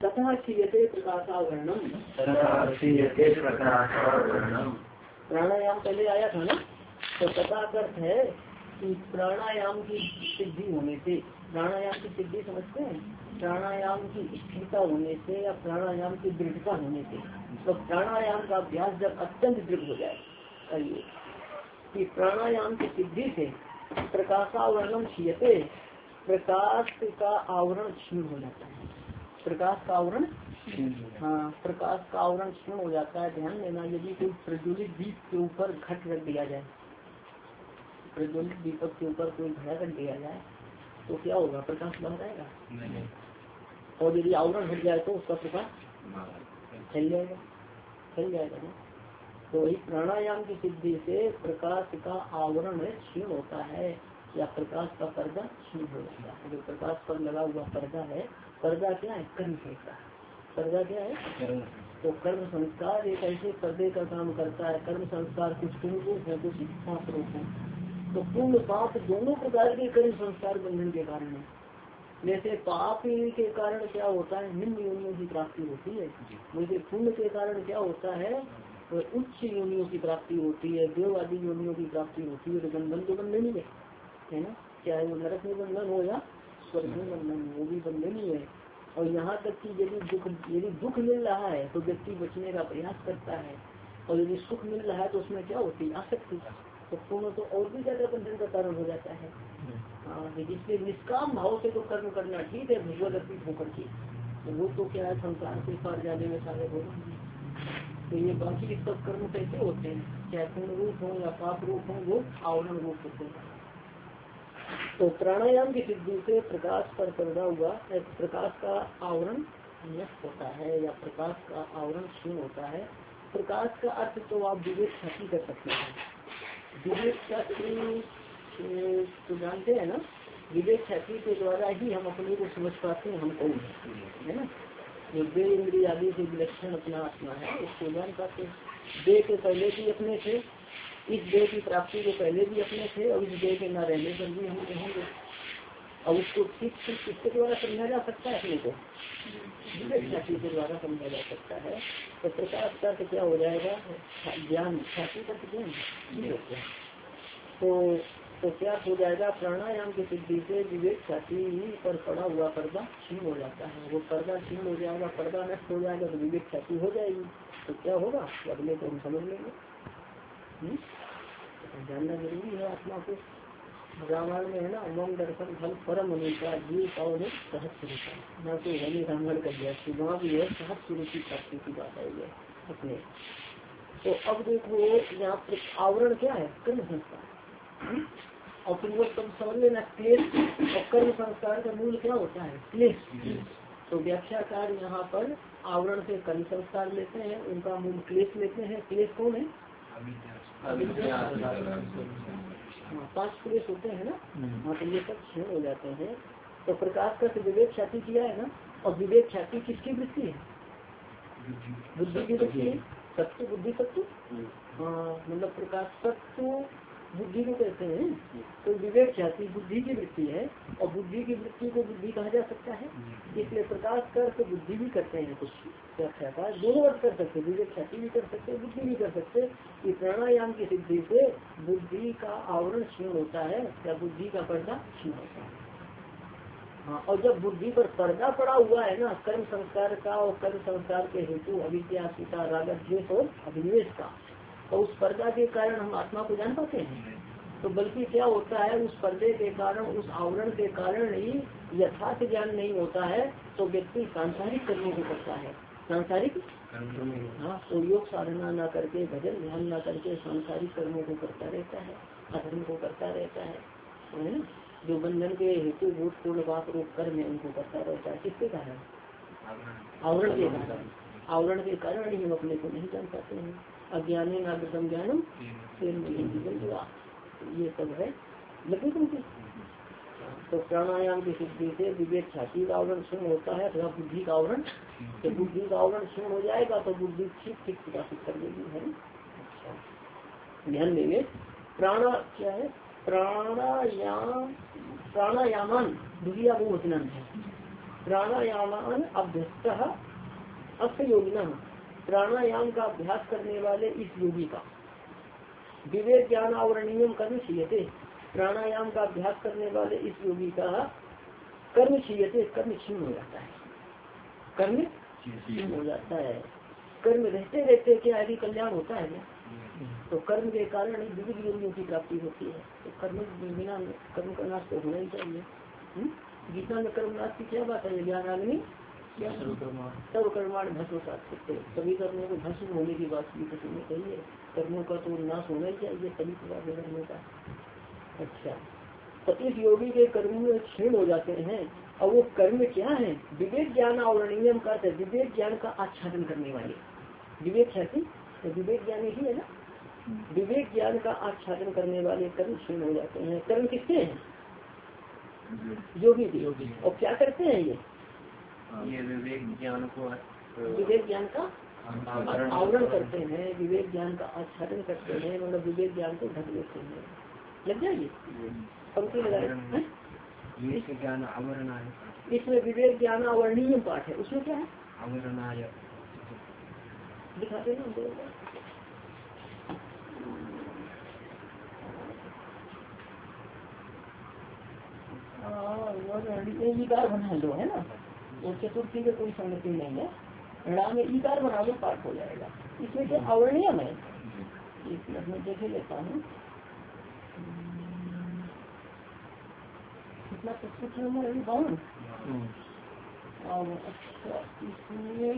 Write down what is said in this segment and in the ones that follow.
तथा क्षीयते प्रकाशावरणम। प्राणायाम पहले आया था ना, तो तथा अर्थ है कि प्राणायाम की सिद्धि होने से, प्राणायाम की सिद्धि समझते हैं, प्राणायाम की स्थिरता होने से या प्राणायाम की दृढ़ता होने से, तो प्राणायाम का अभ्यास जब अत्यंत दृढ़ हो जाए, कहिए कि प्राणायाम की सिद्धि से प्रकाशावरणम क्षीयते, प्रकाश का आवरण क्षीण हो जाता है। प्रकाश का आवरण, हाँ, प्रकाश का आवरण क्षीण हो जाता है। ध्यान देना, यदि कोई प्रज्वलित दीप के ऊपर घट रख दिया जाए, प्रज्वलित दीपक के ऊपर कोई घड़ा रख दिया जाए तो क्या होगा, प्रकाश बाहर आएगा नहीं। और यदि आवरण हट जाए तो उसका प्रकाश फैल जाएगा, फैल जाएगा ना। तो वही प्राणायाम की सिद्धि से प्रकाश का आवरण क्षीण होता है या प्रकाश का पर्दा क्षीण हो जाता है। जो प्रकाश पर लगा हुआ पर्दा है, पर्दा क्या है, कर्म संस्कार। पर्दा क्या है, तो कर्म संस्कार एक ऐसे पर्दे का काम करता है। कर्म संस्कार कुछ पूर्ण रूप है, कुछ पाप रूप है। तो पूर्ण पाप दोनों प्रकार के कर्म संस्कार बंधन के कारण है। जैसे पाप के कारण क्या होता है, निम्न योनियों की प्राप्ति होती है, वैसे पुण्य के कारण क्या होता है, तो उच्च योनियों की प्राप्ति होती है, देव आदि योनियों की प्राप्ति होती है। तो बंधन तो बंधन ही है ना, चाहे वो नरक में बंधन हो या स्वर्ग में बंधन, वो भी बंधन ही है। और यहाँ तक कि यदि दुख मिल रहा है तो व्यक्ति बचने का प्रयास करता है, और यदि सुख मिल रहा है तो उसमें क्या होती है, आसक्ति। तो पूर्ण तो और भी ज्यादा बंधन का कारण हो जाता है। हाँ, इसलिए निष्काम भाव से तो कर्म करना ठीक है, भगवत अर्पित होकर के, तो वो तो क्या है, संसार से पार जाने में सारे हो। तो ये बाकी सब कर्म कैसे होते हैं, चाहे पूर्ण रूप हो या पाप रूप हो, वो आवरण रूप होते हैं। तो प्राणायाम की सिद्धि से प्रकाश पर पर्दा हुआ, प्रकाश का आवरण नष्ट होता है या प्रकाश का आवरण क्षीण होता है। प्रकाश का अर्थ तो आप विवेक शक्ति कर सकते हैं। विवेक शक्ति तो जानते हैं ना, विवेक शक्ति के द्वारा ही हम अपने को समझ पाते हैं हम कौन है ना। जो देह इंद्रिय आदि से विलक्षण अपना आत्मा है, उसको जान पाते हैं। देह के पहले भी अपने थे, इस देह की प्राप्ति के पहले भी अपने थे, और इस देह के न रहने पर भी हम रहेंगे। और उसको ठीक किसके द्वारा समझा जा सकता है, अपने को विवेक शक्ति के द्वारा समझा जा सकता है। तो प्रकाश का क्या हो जाएगा, ज्ञान, शक्ति का ज्ञान। तो क्या हो जाएगा, प्राणायाम की सिद्धि से विवेक शक्ति पर पड़ा हुआ पर्दा क्षीण हो जाता है। वो पर्दा क्षीण हो जाएगा, पर्दा नष्ट हो जाएगा तो विवेक शक्ति हो जाएगी। तो क्या होगा, अगले को हम समझ लेंगे। जानना जरूरी है आत्मा को। रामायण में है ना, मम दर्शन फल परम अनुसार जीव पाओ ने सहज सुरुचि, ना तो हमें रामायण कर दिया, वहाँ भी है सहज सुरुचि प्राप्ति की बात आई है अपने। तो अब देखो यहाँ पर आवरण क्या है, कर्म संस्कार। और फिर वो तब समझ लेना क्लेश, और कर्म संस्कार का मूल क्या होता है, क्लेश। तो व्याख्याकार यहाँ पर आवरण से कर्म संस्कार लेते हैं, उनका मूल क्लेश लेते हैं। क्लेश कौन है, पांच क्लेश होते हैं ना। हाँ, तो ये सब क्षीण हो जाते हैं। तो प्रकाश का विवेक ख्याति किया है ना, और विवेक ख्याति किसकी वृत्ति है, बुद्धि की वृत्ति है। सत्य बुद्धि सत्य, हाँ, मतलब प्रकाश सत्य बुद्धि को कहते हैं। तो विवेक ख्याति बुद्धि की वृत्ति है, और बुद्धि की वृत्ति को बुद्धि कहा जा सकता है। इसलिए प्रकाश कर तो बुद्धि भी करते हैं, कुछ व्याख्याता दोनों अर्थ कर सकते, विवेक ख्याति भी कर सकते, बुद्धि भी कर सकते। कि प्राणायाम की सिद्धि से बुद्धि का आवरण क्षीण होता है या बुद्धि का पर्दा क्षीण होता है। हाँ, और जब बुद्धि पर पर्दा पड़ा हुआ है ना, कर्म संस्कार का और कर्म संस्कार के हेतु अविद्या, अस्मिता, राग, द्वेष और अभिनिवेश का, तो उस पर्दा के कारण हम आत्मा को जान पाते हैं। तो बल्कि क्या होता है, उस पर्दे के कारण, उस आवरण के कारण ही यथार्थ ज्ञान नहीं होता है, तो व्यक्ति सांसारिक कर्मों को करता है। सांसारिक, हाँ, तो योग साधना न करके, भजन ध्यान न करके सांसारिक कर्मों को करता रहता है, अधर्म को करता रहता है ना। जो बंधन के हेतु भूत पूर्ण पाप रूप कर्म है, उनको करता रहता है। किसके कारण, आवरण के कारण। आवरण के कारण ही हम अपने को नहीं जान पाते हैं। अज्ञानी नागम ज्ञानम ये सब है लगे तुमसे। तो प्राणायाम की सिद्धि से विवेक छाती का आवरण क्षीण होता है अथवा बुद्धि का आवरण। तो बुद्धि का आवरण क्षीण हो जाएगा तो बुद्धि ठीक ठीक प्रकाशित कर देगी, है। अच्छा, ध्यान देंगे। प्राणा क्या है, प्राणायाम, प्राणायामान द्वितीय बहुवचन है। प्राणायामान अभ्यस्त अस्य योगिना, प्राणायाम का अभ्यास करने वाले इस योगी का विवेक ज्ञान आवरणीय कर्म क्षीयते, प्राणायाम का अभ्यास करने वाले इस योगी का कर्म क्षीयते, कर्म क्षीण हो जाता है, कर्म क्षीण हो जाता है। कर्म रहते रहते क्या यदि कल्याण होता है क्या? तो कर्म के कारण विविध योगियों की प्राप्ति होती है। तो कर्म बिना कर्म का नाश तो होना ही चाहिए। गीता में कर्म नाश की क्या बात है? ज्ञान आदमी सर्व कर्माण भस्म साथ, सभी कर्मों को भस्म होने की बात की में चाहिए। कर्मों का तो नाश होना ही चाहिए सभी प्रकार के कर्मों का। अच्छा, तो इस योगी के कर्म में क्षीण हो जाते हैं। और वो कर्म क्या है? विवेक ज्ञान आवरणीयम का, विवेक ज्ञान का आच्छादन करने वाले। विवेक है तो विवेक ज्ञान ही है ना। विवेक ज्ञान का आच्छादन करने वाले कर्म क्षीण हो जाते हैं। कर्म किसके हैं? योगी के। और क्या करते हैं ये विवेक ज्ञान को, विवेक ज्ञान का आवरण करते हैं, विवेक ज्ञान का आच्छादन करते हैं, मतलब विवेक ज्ञान को ढक लेते हैं। लग जाइए पंक्ति लगाए। ज्ञान आवरणाय, इसमें विवेक ज्ञान आवरणीय पाठ है, उसमें क्या है? आवरणाय दिखाते हैं ईकार बना लो, है ना। और चतुर्थी में कोई संगति नहीं है, ऋणा में ईकार बना लो, पाठ हो जाएगा। इसमें क्या आवरणीयम है? इसमें मैं देख लेता हूँ कितना पुस्तक नंबर अभी 52। अच्छा, इसमें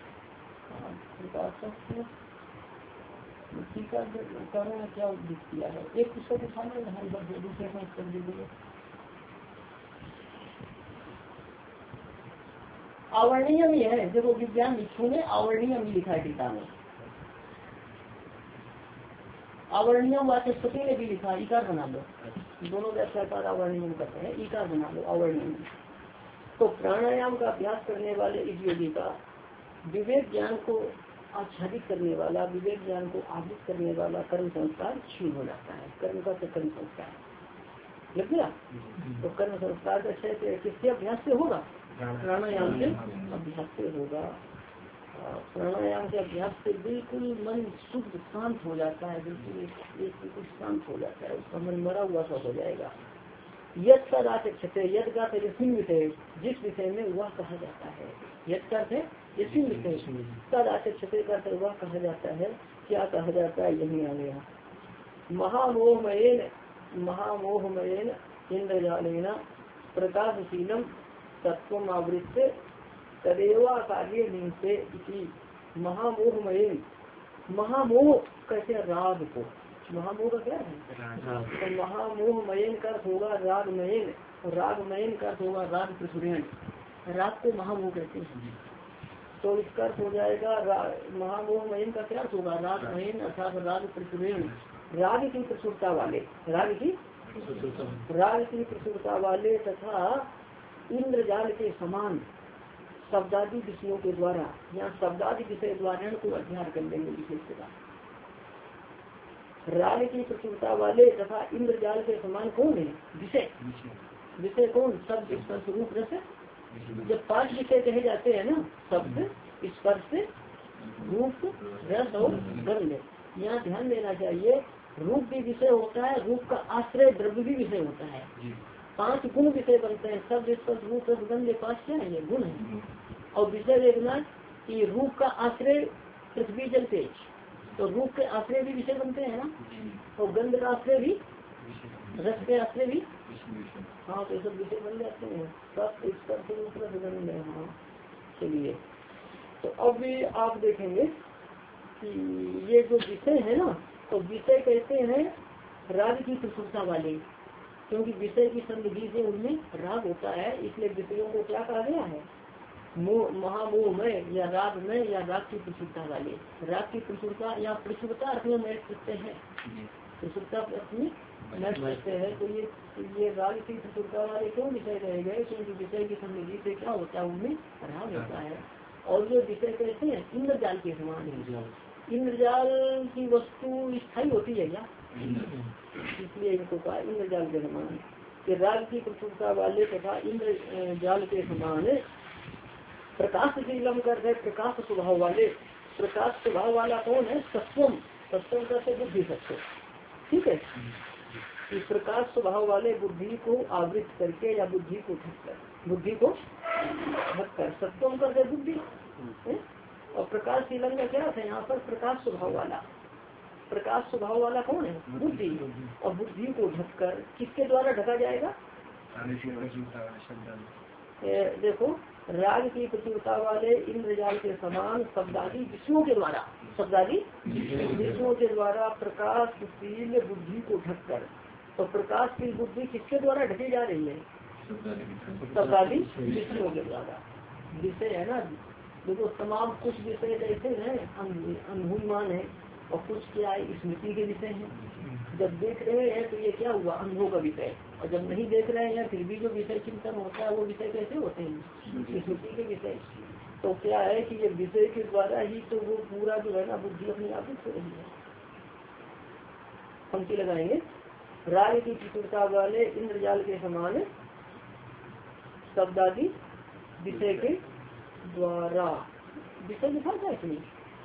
कारण क्या उद्देश्य किया है? एक पुस्तक उठाना, दूसरे में कर दीजिए। आवरणीय भी है, देखो विज्ञान भिक्षु ने आवरणीय भी लिखा है टीका में। आवरणीय वाचस्पति ने भी लिखा, ईकार बना लो। दोनों व्याख्याकार आवरणीय करते हैं, ईकार बना लो आवरणीय। तो प्राणायाम का अभ्यास करने वाले इस योगी का विवेक ज्ञान को आच्छादित करने वाला, विवेक ज्ञान को आवृत करने वाला कर्म संस्कार क्षीण हो जाता है। कर्म का तो कर्म संस्कार लग गया। तो कर्म संस्कार का क्षय किसके अभ्यास से होगा? प्राणायाम के अभ्यास से होगा। प्राणायाम के अभ्यास से बिल्कुल मन शुद्ध शांत हो जाता है, बिल्कुल शांत हो जाता है, उसका मन मरा हुआ सा हो जाएगा। यद का राचक्षते, यद का विषय, जिस विषय में वह कहा जाता है। यद का विषय तद आचक्षते का वह कहा जाता है। क्या कहा जाता है? यही आ गया। महामोहमयेन इंद्रजालेन प्रकाशशीलम तत्व आवृत्य तदेवा कार्य निंसे इति। महामोहमयेन, महामोह कैसे? राग को, महामोह का क्या है? तो महामोहमयन का होगा रागमयन, और रागमयन का होगा राग प्रसुरेण। राग को महामोह कहते हैं। तो इसका हो जाएगा महामोहमयन का क्या होगा? रागमयन अर्थात राग प्रसुरेण, राग की प्रसुरता वाले, राग की प्रसुरता वाले तथा इंद्रजाल के समान शब्दादि विषयों के द्वारा, यहाँ शब्दादि विषय द्वारा को अध्ययन कर लेंगे विशेषता। राग की प्रचुरता वाले तथा इंद्रजाल के समान कौन है? विषय। विषय कौन? शब्द स्पर्श रूप रस। जब 5 विषय कहे जाते हैं ना, शब्द स्पर्श रूप रस और गंध, यहाँ ध्यान देना चाहिए रूप भी विषय होता है, रूप का आश्रय द्रव्य भी विषय होता है। 5 गुण विषय बनते हैं, शब्द स्पर्श रूप रस गंध, 5 क्या है? ये गुण है। और विषय देखना कि रूप का आश्रय पृथ्वी जल तेज, तो रूप के आश्रय भी विषय बनते हैं ना, और गंध का आश्रय भी, रस के आश्रय भी, हाँ तो सब विषय बन जाते हैं। सब गंध है। हाँ चलिए, तो अब भी आप देखेंगे कि ये जो विषय है ना, तो विषय कहते हैं राग की प्रसुरता वाले, क्योंकि विषय की संधि से उनमें राग होता है, इसलिए विषयों को क्या कहा गया है? महामोह में या राग में या राग की प्रसुरता वाले। राग की प्रसुरता या प्रसुरता अर्थ में मैच करते हैं, प्रसुरता अपनी मैच करते हैं। तो ये राग की प्रसुरता वाले क्यों विषय रहे गए? क्योंकि विषय की संधि से क्या होता है? उनमें राग होता है। और जो विषय कहते हैं इंद्रजाल के समान है। इंद्रजाल की वस्तु स्थायी होती है क्या? इसलिए इनको कहा इंद्रजाल के समान। कि राग की प्रचुरता वाले तथा इंद्र जाल के समान प्रकाश शीलम करते प्रकाश स्वभाव वाले। प्रकाश स्वभाव वाला कौन है? सत्वम। सत्वम करते बुद्धि सत्व। ठीक है, इस प्रकाश स्वभाव वाले बुद्धि को आवृत करके या बुद्धि को ढककर, बुद्धि को ढककर सत्वम करते बुद्धि। और प्रकाश शीलम का क्या है यहाँ पर? प्रकाश स्वभाव वाला। प्रकाश स्वभाव वाला कौन है? बुद्धि। और बुद्धि को ढककर किसके द्वारा ढका जाएगा? देखो, राग की प्रचुरता वाले इंद्रजाल के समान शब्दादि विषयों के द्वारा, शब्दादि विषयों के द्वारा प्रकाशशील बुद्धि को ढककर। तो प्रकाशशील बुद्धि किसके द्वारा ढकी जा रही है? शब्दादि विषयों के द्वारा। विषय है ना, देखो तमाम कुछ विषय ऐसे हैं अनुभूयमान है और कुछ क्या है स्मृति के विषय हैं। जब देख रहे हैं तो ये क्या हुआ? अनुभव का विषय। और जब नहीं देख रहे हैं फिर भी जो विषय चिंतन होता है वो विषय कैसे होते हैं? स्मृति के विषय। तो क्या है कि ये विषय के द्वारा ही तो वो पूरा जो है ना बुद्धि अपनी आदत हो रही है। पंक्ति लगाएंगे, राग की प्रचुरता वाले इंद्रजाल के समान शब्दादि विषय के द्वारा। विषय लिखा था इसमें?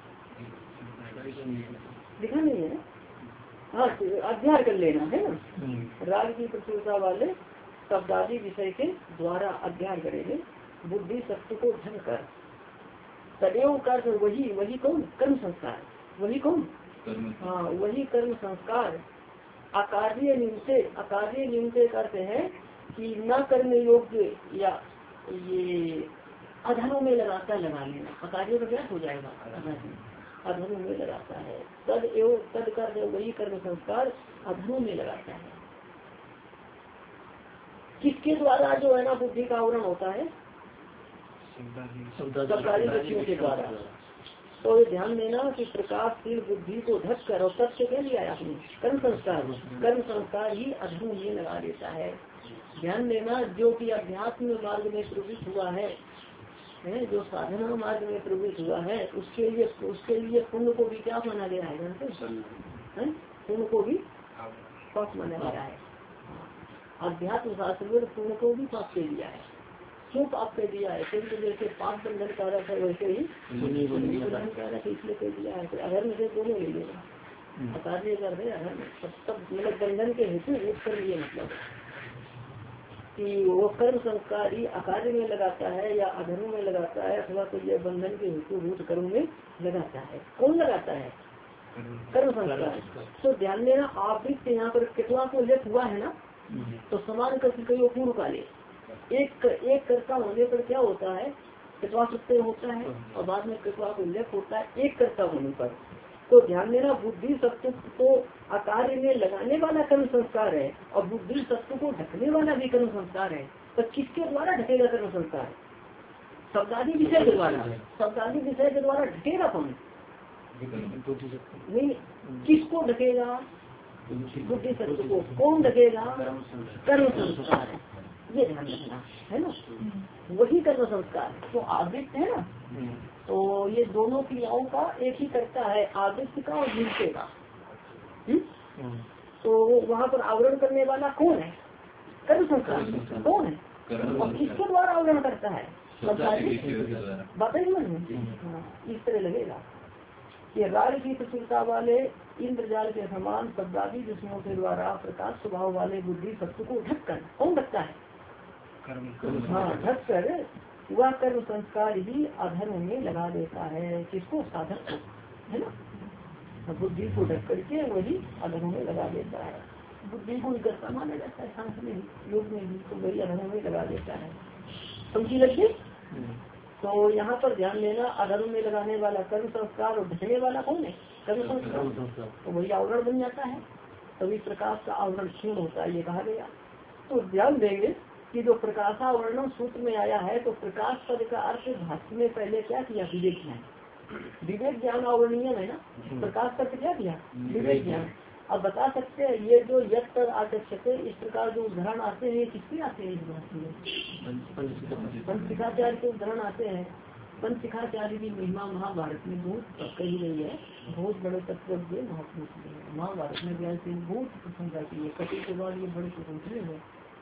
लिखा नहीं है ना? हाँ, अध्ययन कर लेना है ना। राग की प्रचुरता वाले शब्दादि विषय के द्वारा अध्ययन करेंगे बुद्धि सत्य को ढंग कर। सदैव कर वही, वही कौन? कर्म संस्कार। वही कौन? हाँ, वही कर्म संस्कार अकार्य निम्ते। अकार्य निम्ते करते हैं कि न करने योग्य या ये अधर्म में लगाता लगा लेना। अकार्य का क्या हो जाएगा? अधर्म में लगाता है। तद एवं तद कर वही कर्म संस्कार अधर्म में लगाता है। किसके द्वारा जो है ना बुद्धि का आवरण होता है? शब्दादि विषयों के द्वारा। तो ये ध्यान देना कि प्रकाशशील बुद्धि को ढक कर, और तत्व क्या लिया है आपने? कर्म संस्कार। कर्म संस्कार ही अधर्म में लगा देता है। ध्यान देना, जो कि अध्यात्म मार्ग में प्रवृत्त हुआ है, जो साधना मार्ग में प्रवृत्त हुआ है, उसके लिए पुण्य को भी क्या माना गया है? जानते? पुण्य को भी पाप माना गया है। अध्यात्म शास्त्र में पुण्य को भी पाप के दिया है। क्यों पाप के दिया है? क्योंकि जैसे पाप बंधन कारक है वैसे ही बंधन कारक इसलिए कह दिया है। तो अधर्म से दोनों ले लेगा। अकार्य कर रहे अधर्म सब मतलब बंधन के हेतु एक कर लिए, मतलब कि वो कर्म संस्कार ही अकार्य में लगाता है या अधर्म में लगाता है, अथवा तो ये बंधन के हेतु भूत कर्म में लगाता है। कौन लगाता है? कर्म संस्कार। तो ध्यान देना, आवृत्ति यहाँ पर कितवा को उल्लेख हुआ है ना, तो समान कर्तव्य पूर्व काले एक कर्ता होने पर क्या होता है? कितवा सत्य होता है और बाद में कितवा को उल्लेख होता है एक कर्ता होने पर। तो ध्यान देना, बुद्धि सत्व को अकार्य में लगाने वाला कर्म संस्कार है और बुद्धि सत्व को ढकने वाला भी कर्म संस्कार है। तो किसके द्वारा ढकेगा कर्म संस्कार? शब्दादि विषय के द्वारा। शब्दादि विषय के द्वारा ढकेगा कौन? नहीं, किसको ढकेगा? बुद्धि सत्व को। कौन ढकेगा? कर्म संस्कार। ये ध्यान रखना है ना, वही कर्म संस्कार। तो आवृत्त है ना, तो ये दोनों क्रियाओं का एक ही करता है, आवृत्ति का और नित्य का। तो वहाँ पर आवरण करने वाला कौन है? कर्म संस्कार। कौन है? और किसके द्वारा आवरण करता है? बात है इस तरह लगेगा कि राग की प्रचुरता वाले इंद्रजाल के समान शब्दादि विषयों के द्वारा प्रकाश स्वभाव वाले बुद्धि सत्व को ढककर। कौन ढकता है? हाँ, ढककर वह कर्म संस्कार ही अधर्म में लगा देता है। किसको? साधक को, है ना। बुद्धि को ढक करके वही अधर्म में लगा देता है। बुद्धि को कर्ता माना जाता है सांस में भी, योग में भी, तो वही अधर्म में लगा देता है। समझी लगे? तो यहाँ पर ध्यान देना, अधर्म में लगाने वाला कर्म संस्कार और ढकने वाला कौन है? कर्म संस्कार। तो वही आवरण बन जाता है, तभी प्रकाश का आवरण क्षीण होता है, ये कहा गया। तो ध्यान देंगे कि जो प्रकाशावरण सूत्र में आया है, तो प्रकाश पद का अर्थ भाष्य में पहले क्या किया? विवेक ज्ञान। विवेक ज्ञान आवरणीय है ना, प्रकाश पद क्या किया? विवेक ज्ञान। अब बता सकते हैं ये जो यद पर आचक्षते इस प्रकार जो उदाहरण आते हैं किसके आते हैं? इस भाष्य में पंचशिखाचार्य के उदाहरण आते हैं। पंचशिखाचार्य की महिमा महाभारत में बहुत कही गई है। बहुत बड़े तत्वज्ञ महापुरुष है। महाभारत में व्यास ने बहुत प्रशंसा की है। कटी के बाद ये बड़े प्रशंसनीय है।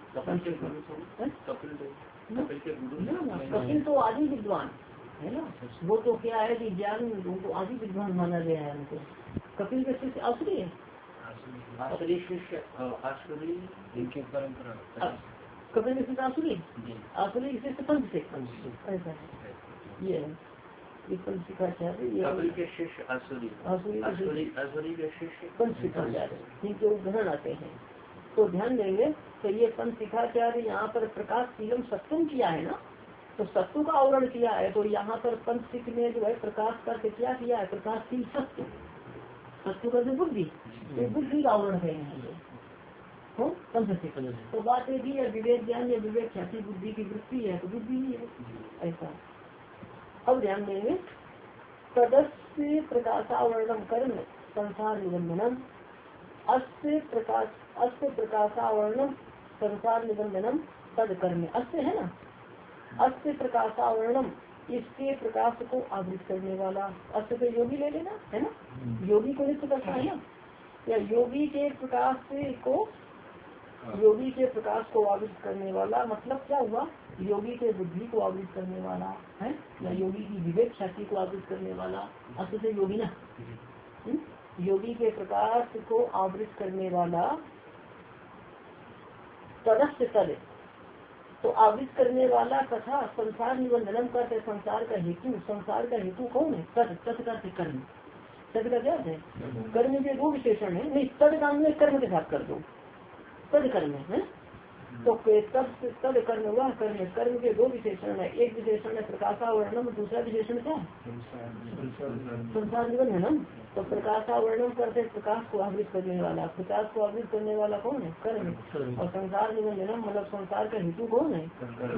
कपिल तो आदि विद्वान है ना, वो तो क्या है कि ज्ञान उनको आदि विद्वान माना गया है उनको। कपिल के शिष्य आसुरी है, आसुरी शिष्य आसुरी इनकी परंपरा। कपिल के शिष्य आसुरी, आसुरी के शिष्य पंच से ऐसा है, ये है ये पंच शिखाचार्य, ये कपिल के शिष्य आसुरी, आसुरी के शिष्य पंच शिखाचार्य जिनके उदाहरण आते हैं। तो ध्यान देंगे तो ये पंच शिखाचार्य यहाँ पर प्रकाश शीलम सत्वम किया है ना, तो सत्व का आवरण किया है। तो यहाँ पर पंच शिख में जो है प्रकाश करके क्या किया है, प्रकाशशील सत्व, सत्व का बुद्धि, तो बुद्धि का आवरण है यहाँ पंच शिख। तो बात एक ही है, विवेक ज्ञान या विवेक ख्याति बुद्धि की वृत्ति है तो बुद्धि ही है ऐसा। अब ध्यान देंगे तदस्य प्रकाशावरणम कर्म संसार निबंधनम, अस्य प्रकाशावरणम संसार निबंधनम तद कर्म, अस्य है ना, अस्य प्रकाशावरणम इसके प्रकाश को आवृत करने वाला, अस्य पे योगी ले लेना है ना, योगी को नित्य करता है ना, या योगी के प्रकाश को आवृत करने वाला, मतलब क्या हुआ, योगी के बुद्धि को आवृत करने वाला है, या योगी की विवेक शक्ति को आवृत करने वाला, अस्य से योगी ना, योगी के प्रकाश को आवृत करने वाला तदस्य तद, तो आवृत करने वाला तथा संसार निबंधनम करते संसार का हेतु, संसार का हेतु कौन है, तद, तद करते कर्म, तद का क्या है, कर्म के दो विशेषण है, नहीं तद काम में कर्म के साथ कर दो, तद कर्म है, तो तद कर्म हुआ, कर्म के दो विशेषण है, एक विशेषण है प्रकाशावरणम, दूसरा विशेषण क्या संसार निबंधनम। तो प्रकाशावरणम करते प्रकाश को आवृत करने वाला, प्रकाश को आवृत करने वाला कौन है, कर्म, और संसार निबंधनम मतलब संसार का हेतु कौन है,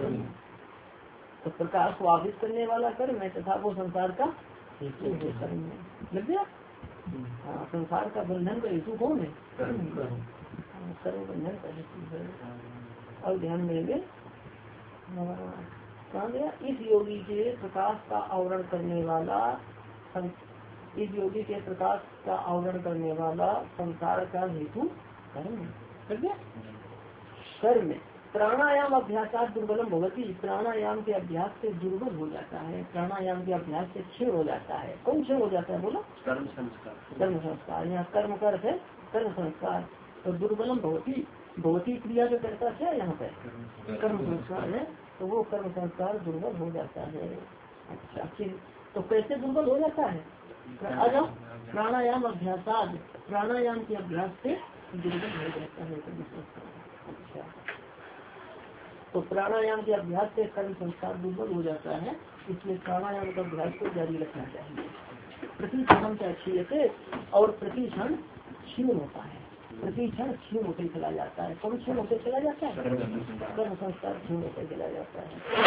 तो प्रकाश को आवृत करने वाला कर्म है तथा वो संसार का हेतु है, कर्म है, लग गया। हाँ, संसार का बंधन का हेतु कौन है, कर्म बंधन का हेतु है। और ध्यान देंगे कहा गया, इस योगी के प्रकाश का आवरण करने वाला, इस योगी के प्रकाश का आवरण करने वाला संसार का हेतु कर्म है, कर्म। प्राणायाम अभ्यास दुर्बलम भवती, प्राणायाम के अभ्यास से दुर्बल हो जाता है, प्राणायाम के अभ्यास से क्षीण हो जाता है, कौन क्षीण हो जाता है बोलो, कर्म संस्कार, कर्म संस्कार, यहाँ कर्म का अर्थ है कर्म संस्कार, और दुर्बलम भवती, भवती क्रिया जो करता है यहाँ पे कर्म संस्कार है, तो वो कर्म संस्कार दुर्बल हो जाता है। अच्छा, तो कैसे दुर्बल हो जाता है, प्राणायाम अभ्यास, प्राणायाम के अभ्यास से दुर्बल हो जाता है कर्म संस्कार। अच्छा, तो प्राणायाम के अभ्यास से कर्म संस्कार दुर्बल हो जाता है, इसलिए प्राणायाम का अभ्यास को जारी रखना चाहिए। प्रतिक्षण क्या क्षीयते, और प्रतिक्षण क्षीण होता है, प्रतिक्षण क्षीण होते चला जाता है, कौन क्षीण होते चला जाता है, कर्म संस्कार क्षीण होते चला जाता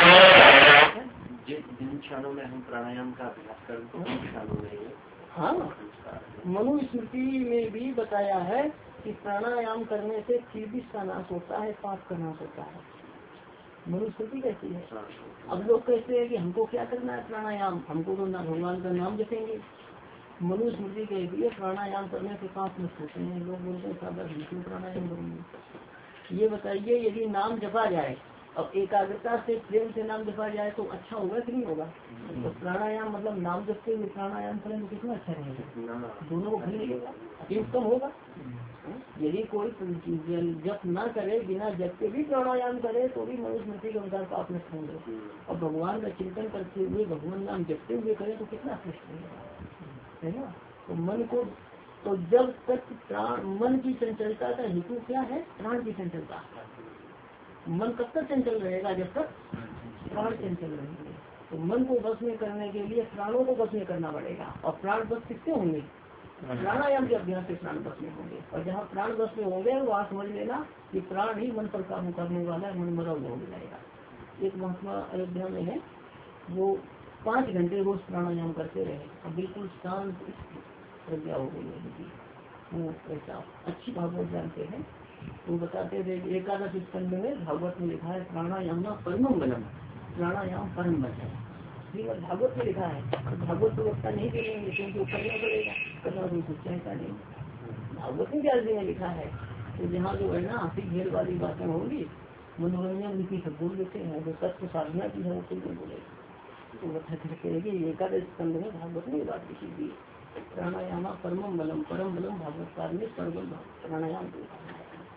है। जिन क्षणों में हम प्राणायाम का अभ्यास करते हैं क्षणों में, हाँ, मनुस्मृति में भी बताया है कि प्राणायाम करने से 23 का नाश होता है, पाप का नाश होता है, मनुस्मृति कहती है। अब लोग कहते हैं कि हमको क्या करना है प्राणायाम, हमको तो ना भगवान का नाम जपेंगे, मनुस्मृति कहती है प्राणायाम करने से पाप नष्ट होते हैं। लोग बोलते हैं सादा क्यों प्राणायाम करेंगे, ये बताइए यदि नाम जपा जाए और एकाग्रता से प्रेम से नाम जपा जाए तो अच्छा होगा कि नहीं होगा, तो प्राणायाम मतलब नाम जपते हुए प्राणायाम करें तो कितना अच्छा रहेगा, दोनों को फल मिलेगा, उत्तम होगा। यदि कोई जप ना करे, बिना जप के भी प्राणायाम करे तो भी मनुस्मृति के अनुसार पाप नष्ट होंगे, और भगवान का चिंतन करते हुए भगवान नाम जपते हुए करे तो कितना श्रेष्ठ होगा, है ना। तो मन को, तो जब तक मन की चंचलता का हेतु क्या है, प्राण की चंचलता, मन कब तक चंचल रहेगा, जब तक प्राण चंचल रहेंगे। तो मन को बस में करने के लिए प्राणों को बस में करना पड़ेगा, और प्राण बस किससे होंगे, प्राणायाम के अभ्यास से प्राण बस में होंगे, और जहाँ प्राण बस में होंगे वहाँ समझ लेना कि प्राण ही मन पर काबू करने वाला है, मन मरा हुआ हो जाएगा। एक महात्मा अयोध्या में है, वो 5 घंटे रोज प्राणायाम करते रहे और बिल्कुल शांत प्रज्ञा हो गई है, वो ऐसा अच्छी भागवत जानते हैं। वो बताते थे एकादश स्कंद में भागवत में लिखा है प्राणायाम परमम बलम, प्राणायाम परम बल है, भागवत में लिखा है। भागवत को वक्ता नहीं देंगे क्योंकि वो करना पड़ेगा, करना कोई कुछ चाहता नहीं, भागवत में क्या में लिखा है। तो जहाँ जो है ना हंसी घेर वाली बातें होंगी मनोरंजन नीति सब बोल देते हैं, जो तत्व साधना की है वो कुछ नहीं बोले। तो बता करके कि एकादश स्कंद में भागवत में बात लिखी हुई है। प्राणायाम परम बलम भागवतकार में परम प्राणायाम दिया।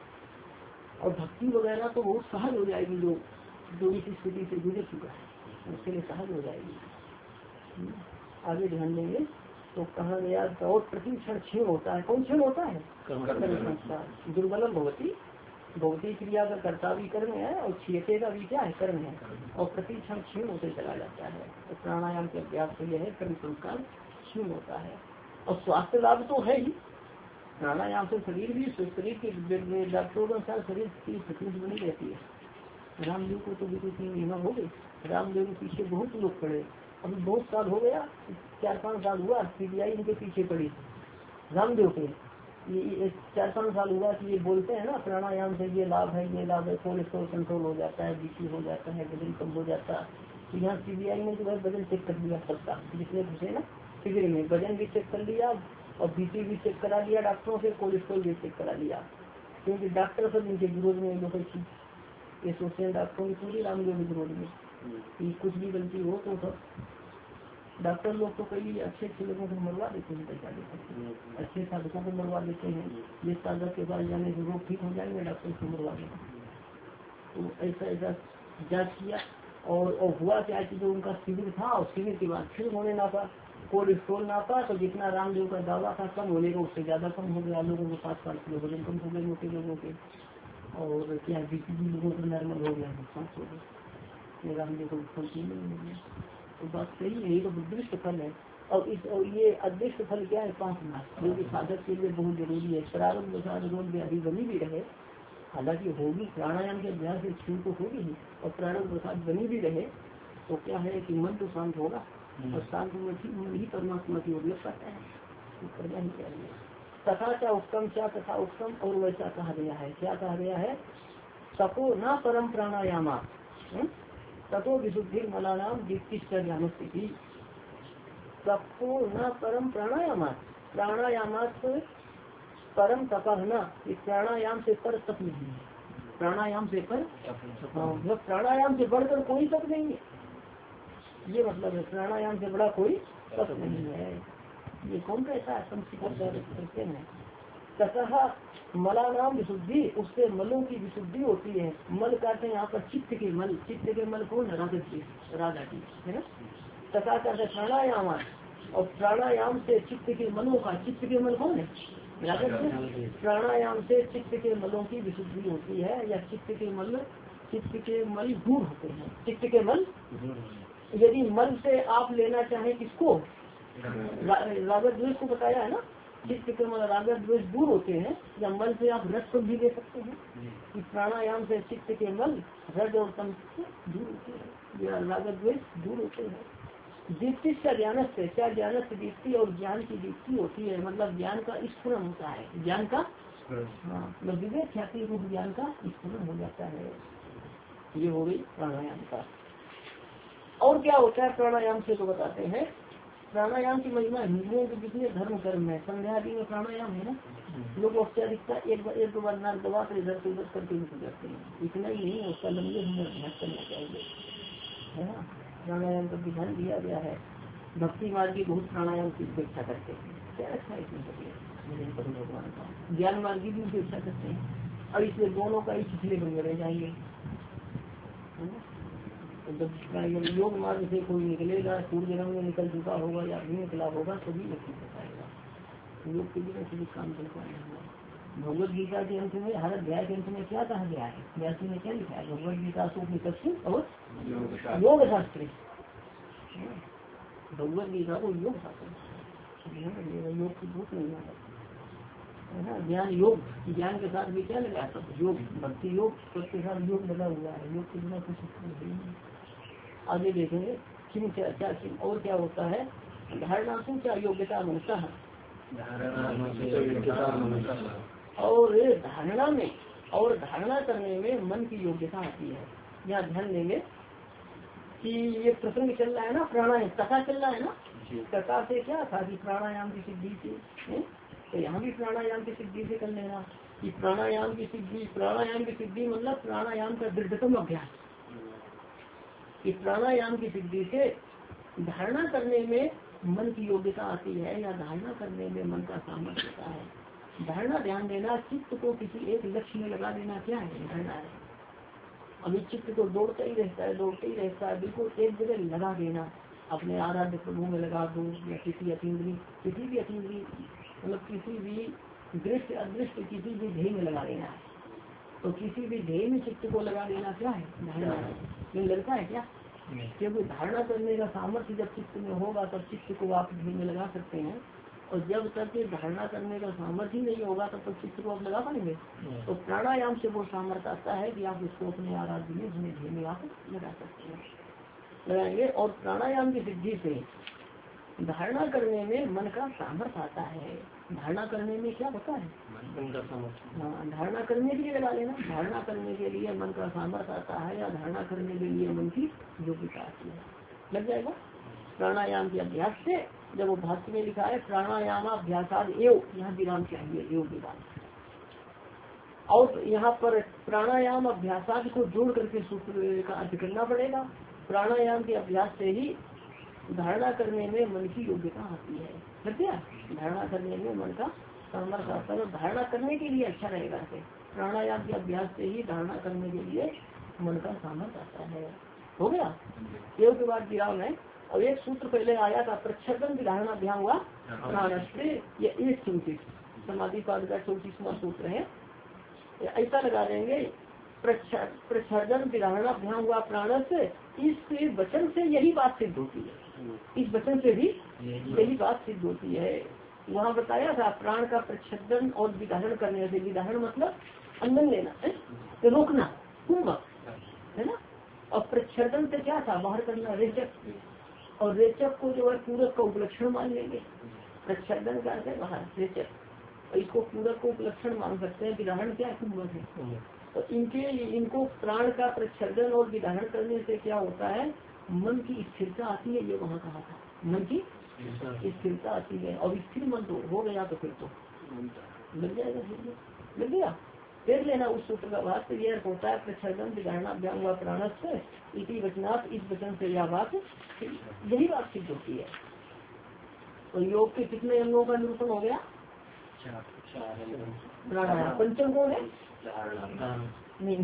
और भक्ति वगैरह तो बहुत सहज हो जाएगी, जो इस स्थिति से गुजर चुका है उसके लिए सहज हो जाएगी। आगे ध्यान देंगे तो कहा गया और प्रतिक्षण क्षीण होता है। कौन क्षीण होता है? दुर्बलम भवती, भौतिक क्रिया का कर्ता भी कर्म है और क्षीयते का भी क्या है? कर्म है। और प्रतिक्षण क्षीण होते चला जाता है। तो प्राणायाम के अभ्यास से यह है कर्म संस्कार क्षीण होता है। और स्वास्थ्य लाभ तो है ही, प्राणायाम से शरीर भी, शरीर के डॉक्टरों के अनुसार शरीर की फिटनेस बनी रहती है। रामदेव को तो बिल्कुल 3 महीना हो गए, रामदेव के पीछे बहुत लोग पड़े, अभी बहुत साल हो गया, 4-5 साल हुआ CBI इनके पीछे पड़ी रामदेव के। ये 4-5 साल हुआ कि ये बोलते हैं ना प्राणायाम से ये लाभ है, ये लाभ है, कोलेस्ट्रॉल कंट्रोल हो जाता है, BP हो जाता है, वजन कम हो जाता है। तो यहाँ CBI ने जो है वजन चेक कर लिया सबका, जिसने घुसे ना शिविर में, वजन भी चेक कर लिया और BP भी चेक करा लिया डॉक्टरों से, कोलेस्ट्रॉल भी चेक करा लिया। क्योंकि डॉक्टर सब इनके विरोध में लोग ये सोचते हैं, डॉक्टरों की पूरी रामदेव के विरोध में कि कुछ भी गलती हो तो सब डॉक्टर लोग तो कई अच्छे लोगों को मरवा देते हैं, पैसा देते, अच्छे साधकों को मरवा देते हैं। जिस साधक के पास जाने से रोग ठीक हो जाएंगे डॉक्टर को मरवा देते। तो ऐसा जांच किया और हुआ क्या कि जो उनका शिविर था और शिविर के बाद फिर उन्होंने नापा, कोलेस्ट्रॉल नापा तो जितना रामदेव का दावा था कम होने का उससे ज्यादा कम हो गया। लोगों को 5 किलो वजन कम हो गए, मोटे लोगों के, और क्या BP भी लोगों को नॉर्मल हो गया, 5 हो गए, रामदेव को फल नहीं हो गया। तो बात सही है, ये तो बुद्धिस्ट फल है। और ये अदृष्ट फल क्या है? 5 मास, जो कि साधक के लिए बहुत जरूरी है। प्रारंभ रोग व्याधि बनी भी रहे, हालांकि होगी, प्राणायाम के अभ्यास से छूट तो होगी ही, और प्रारंभ प्रसाद बनी भी रहे तो क्या है कि मन तो शांत होगा, और शांत मन ही परमात्मा की ओर लग पाता है, तो करना ही चाहिए। तथा क्या उत्तम, क्या तथा उत्तम, और वैसा कहा गया है। क्या कहा गया है? तपो न परम प्राणायामा ततो विशुद्धि मलानाम दीप्तिश्च ज्ञान स्थिति। तपो न परम प्राणायामा, प्राणायामात परम तपह न, प्राणायाम से पर तप नहीं है, प्राणायाम से पर, मतलब प्राणायाम से बढ़कर कोई तप नहीं है, ये मतलब है। प्राणायाम से बड़ा कोई तप नहीं है। ये कौन कहता है? करते हैं। तथा मला नाम विशुद्धि, उससे मलों की विशुद्धि होती है। मल कहते हैं यहाँ पर चित्त के मल, चित्त के मल कौन? राधा की है ना। तथा कहते हैं प्राणायाम, और प्राणायाम से चित्त के मलों का, चित्त के मल कौन है? राधा। प्राणायाम से चित्त के मलों की विशुद्धि होती है, या चित्त के मल दूर होते हैं। चित्त के मल, यदि मल से आप लेना चाहें किसको? राग द्वेष को बताया है ना। चित्त के मल राग द्वेष दूर होते हैं, या मल से आप रज को भी ले सकते हैं कि प्राणायाम से चित्त के मल रज और तम दूर होते हैं, या राग द्वेष दूर होते हैं। दीप्ति का ज्ञान से, क्या ज्ञान से दीप्ति, और ज्ञान की दीप्ति होती है, मतलब ज्ञान का स्फुरन होता है, ज्ञान का, हाँ, मतलब विवेक ख्याति रूप ज्ञान का स्फुरन हो जाता है। ये हो गई प्राणायाम का। और क्या होता है प्राणायाम से तो बताते हैं। प्राणायाम की महिमा, हिंदुओं के जितने धर्म कर्म है, संध्या आदि में प्राणायाम है ना, लोग औपचारिकता एक दो बार नाक दबा कर इधर से उधर करके निकल जाते हैं, इतना ही नहीं, उसका लंबे समय अभ्यास करना चाहिए, है ना। प्राणायाम का ध्यान दिया गया है। भक्ति मार्ग की बहुत प्राणायाम की उपेक्षा करते हैं, क्या अच्छा है इसमें भगवान का। ज्ञान मार्ग की भी उपेक्षा करते हैं, और इसलिए दोनों का ही पिछले बन रह जाएंगे, है ना। जब योग मार्ग से कोई निकलेगा, सूर्य रंग में निकल चुका होगा या अभी निकला होगा तो भी नहीं कर पाएगा। योग के बिना सभी काम कर पाएगा। भगवत गीता के अंत में, हर अध्याय के अंत में क्या कहा गया है? व्यासी ने क्या लिखा है? भगवत गीता उपनिषद और योग शास्त्री, भगवत गीता को योग शास्त्र, योग की भूत नहीं है ना। ज्ञान योग, ज्ञान के साथ भी क्या लगा है? सब योग, भक्ति योग, सबके साथ योग लगा हुआ है। योग के बिना कुछ नहीं। आगे देखेंगे किन क्या और क्या होता है। धारणा से क्या योग्यता अनुसार, और धारणा में, और धारणा करने में मन की योग्यता आती है। यहाँ ध्यान देंगे कि ये प्रसंग चल रहा है ना, प्राणायाम कथा चल रहा है ना। कथा से क्या था कि प्राणायाम की सिद्धि थी, तो यहाँ भी प्राणायाम की सिद्धि से कर लेना। कि प्राणायाम की सिद्धि मतलब प्राणायाम का दृढ़तम अभ्यास। कि प्राणायाम की सिद्धि से धारणा करने में मन की योग्यता आती है या धारणा करने में मन का सामर्थ्य होता है। धारणा ध्यान देना, चित्त को किसी एक लक्ष्य में लगा देना क्या है? धारणा है। अभी चित्त तो दौड़ता ही रहता है, बिल्कुल एक जगह लगा देना, अपने आराध्य प्रभु में लगा दो या किसी भी अतीन्द्रिय मतलब किसी भी दृश्य अदृश्य किसी भी ध्येय में लगा देना है। तो किसी भी ध्येय में चित्त को लगा देना क्या है? धारणा है। ये लगता है क्या? क्योंकि धारणा करने का सामर्थ्य जब चित्त में होगा तब चित्त को आप ध्येय में लगा सकते हैं, और जब तक धारणा करने का सामर्थ्य ही नहीं होगा तब तक चित्त को आप लगा पाएंगे। तो प्राणायाम से वो सामर्थ्य आता है कि आप उसको अपने आराध्य में अपने ध्येय में आप लगा सकते हैं, लगाएंगे। और प्राणायाम की सिद्धि से धारणा करने में मन का सामर्थ्य आता है। धारणा करने में क्या होता है? हाँ, धारणा करने के लिए लगा लेना। धारणा करने के लिए मन का सामर्थ्य आता है या धारणा करने के लिए मन की योग्यता आती है, लग जाएगा। प्राणायाम के अभ्यास से, जब वो भाष्य में लिखा है प्राणायाम अभ्यासाद एव, यहाँ विराम चाहिए, योग विराम। और यहाँ पर प्राणायाम अभ्यासाद को जोड़ करके सूत्र का अर्थ करना पड़ेगा। प्राणायाम के अभ्यास से ही धारणा करने में मन की योग्यता आती है। क्या? धारणा करने में मन का सामर्थ्य आता है। धारणा करने के लिए अच्छा रहेगा। प्राणायाम के अभ्यास से ही धारणा करने के लिए मन का सामर्थ्य आता है। हो गया। योग के बाद विराम है। और एक सूत्र पहले आया था, प्रच्छदन विधारणाभ्याम हुआ प्राणस्ते, ये 134 समाधि पाद का 34वां सूत्र है। ऐसा लगा देंगे, प्रच्छदन विधारणाभ्याम हुआ प्राणस, इस वचन से यही बात सिद्ध होती है। इस वचन से भी यही बात सिद्ध होती है। वहाँ बताया था प्राण का प्रच्छदन और विधारण करने से, विधारण मतलब अंदर लेना है, तो रोकना, कुंभक है ना। और प्रच्छदन से क्या था? बाहर करना, रेचक। और रेचक को जो है पूरक का उपलक्षण मान लेंगे। प्रच्छदन का अर्थ है बाहर, रेचक, और इसको पूरक को उपलक्षण मान सकते हैं। विधारण क्या है? कुंभक है। तो इनको प्राण का प्रच्छदन और विधारण करने से क्या होता है? मन की स्थिरता आती है। ये वहाँ कहा था, मन की स्थिरता आती है। और स्थिर मन तो हो गया तो फिर तो लग जाएगा, लग गया। देख लेना उस सूत्र का बात। तो यह होता है प्रच्छदन विधारणाभ्याम हुआ प्राणस्थ इति वचनात्, इस वचन से यह बात, यही बात सिद्ध होती है। तो योग के कितने अंगों का निरूपण हो गया? प्राणायाम। पंचम कौन है? नहीं,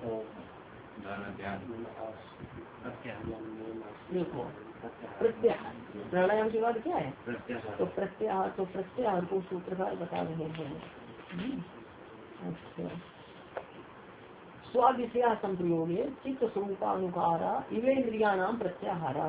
देखो प्रत्याहार। प्राणायाम के बाद क्या है? तो प्रत्याहार। तो प्रत्याहार को सूत्रकार बता रहे हैं। अच्छा, स्वाविषया संप्रयोगे चित्त स्वरूपानुकारा इवेन्द्रियाणाम प्रत्याहारा।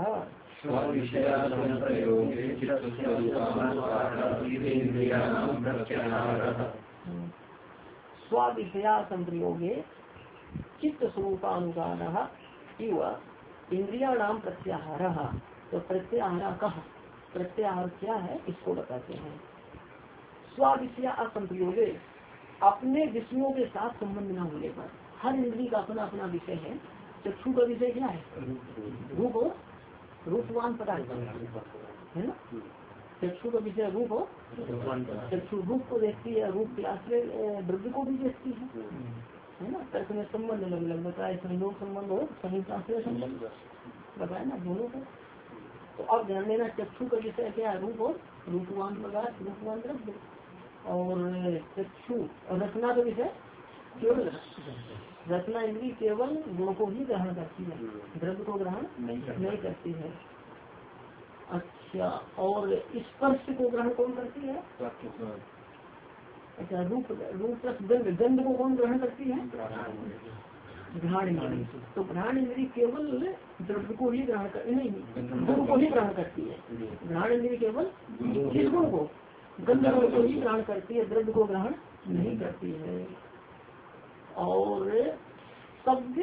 स्वाविषया संप्रयोगे चित्त स्वरूपानुसार इव इंद्रियाणाम प्रत्याहार। तो प्रत्याहार कहा, प्रत्याहार क्या है इसको बताते हैं। स्वाविषया असंप्रयोगे, अपने विषयों के साथ संबंध न होने पर। हर इंद्रिय का अपना अपना विषय है। चक्षु का विषय क्या है? रूप हो, रूपवान पदार्थ है ना। चक्षु का विषय रूप हो, चक्षु रूप को देखती है, रूप के आश्रय द्रव्य को भी देखती है ना। तर्क में संबंध अलग अलग बताया, संयोग संबंध हो, संयुक्ताश्रय संबंध बताया ना दोनों को। तो अब ध्यान देना, चक्षु का विषय क्या है? रूप और रूपवान पदार्थ, रूपवान द्रव्य। और चक्षु और रचना का विषय केवल रचना इंद्रिय केवल गुण को ही ग्रहण करती है, द्रव्य को ग्रहण नहीं करती है। अच्छा, और स्पर्श को ग्रहण कौन करती है? अच्छा, रूप गंध, गंध को कौन ग्रहण करती है? घ्राण इंद्रिय। तो घ्राण इंद्रिय केवल द्रव्य को ही ग्रहण कर, नहीं गुण को ही ग्रहण करती है। घ्राण इंद्रिय केवल किस गुण को? गंध गुण को ही ग्रहण करती है, द्रव्य को ग्रहण नहीं करती है। और शब्द,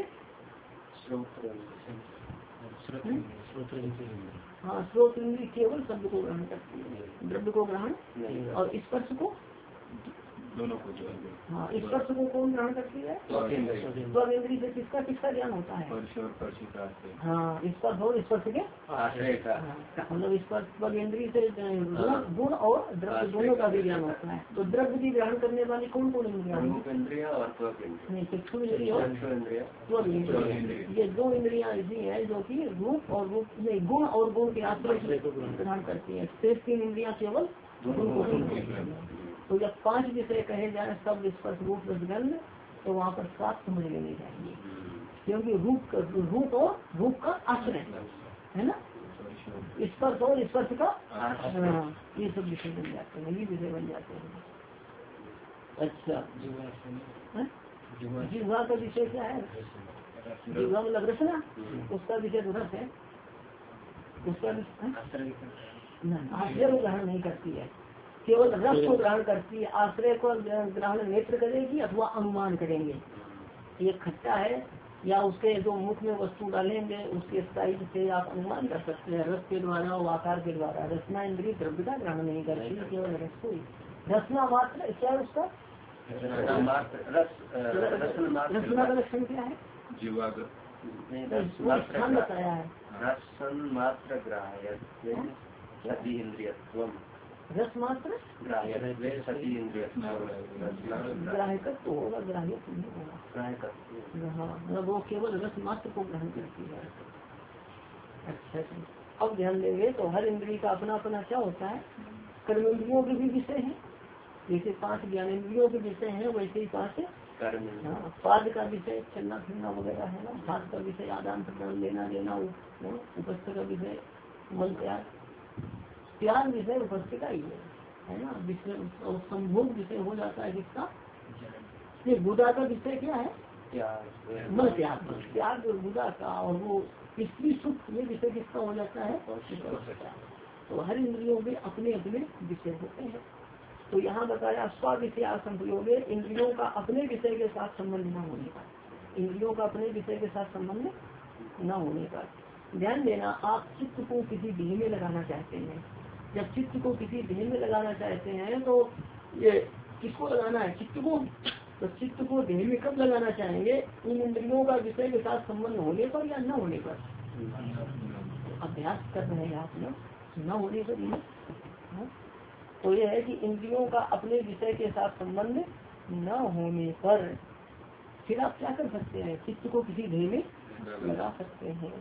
हाँ, श्रोत इंद्रिय केवल शब्द को ग्रहण करती है, द्रव्य को ग्रहण। और स्पर्श को दोनों को जो है। हाँ, स्पर्श को कौन ग्रहण करती है? त्वक इंद्री से किसका किसका ज्ञान होता है? हाँ, स्पर्श और स्पर्श के मतलब स्पर्श त्वक इंद्री से गुण और द्रव्य दोनों का भी ज्ञान होता है। तो द्रव्य की ग्रहण करने वाली कौन कौन इंद्रिया? नहीं, चक्षु इंद्रिय और त्वक इंद्रिय, ये दो इंद्रियां ऐसी है जो कि रूप और रूप नहीं, गुण और गुण के आश्रय ग्रहण करती है। शेष 3 इंद्रियां केवल गुण को ग्रहण करती है। तो जब 5 विषय कहे जाए शब्द स्पर्श रूप रसगंध, तो वहाँ पर 7 समझ लेने चाहिए, क्योंकि रूप और रूप का आश्रय है ना, स्पर्श और स्पर्श का ये सब विषय बन जाते हैं, ये विषय बन जाते हैं। अच्छा, जिह्वा का विषय क्या है? जिह्वा मतलब रसना, उसका विषय तो रस है, उसका आश्रय को ग्रहण नहीं करती है, केवल रस को ग्रहण करती है। आश्रय को ग्रहण नेत्र करेगी अथवा अनुमान करेंगे, ये खट्टा है या उसके जो मुख में वस्तु डालेंगे उसके साइज से आप अनुमान कर सकते हैं, रस के द्वारा और आकार के द्वारा। रसना इंद्रिय द्रव्य का ग्रहण नहीं करती, केवल रस को ही। रसना मात्र क्या है उसका? रसना का लक्षण क्या है? स्थान बताया है, रसन मात्र ग्राह्य रस मात्र ग्राह्यक तो होगा, ग्राह्य तो नहीं होगा। हाँ, मतलब वो केवल रस मात्र को ग्रहण करती है। अच्छा, अब ध्यान देंगे तो हर इंद्रिय का अपना अपना क्या होता है? कर्मेंद्रियों के भी विषय है, जैसे 5 ज्ञानेंद्रियों के विषय है वैसे ही 5 पाद का विषय चलना फिरना वगैरह है ना, हाथ का विषय आदान प्रदान लेना देना, उपस्थ का विषय मन त्याग विषय उपस्थित का ही है ना। विषय और संभोग विषय हो जाता है किसका? बुधा का विषय क्या है? मन त्याग, त्याग बुधा का। और वो स्त्री सुख ये विषय किसका हो जाता है? तो हर इंद्रियों के अपने अपने विषय होते हैं। तो यहाँ बताया स्व विषय संप्रयोग, इंद्रियों का अपने विषय के साथ संबंध न होने का, इंद्रियों का अपने विषय के साथ संबंध न होने का। ध्यान देना, आप चित्त को किसी देह में लगाना चाहते हैं, जब चित्त को किसी देह में लगाना चाहते हैं तो ये किसको लगाना है? चित्त को। तो चित्त को देह में कब लगाना चाहेंगे? इन इंद्रियों का विषय के साथ संबंध होने पर या न होने पर? अभ्यास कर रहे हैं आप लोग, न होने पर ही। तो ये है कि इंद्रियों का अपने विषय के साथ संबंध न होने पर फिर आप क्या कर सकते हैं? चित्त को किसी ध्येय में लगा सकते हैं।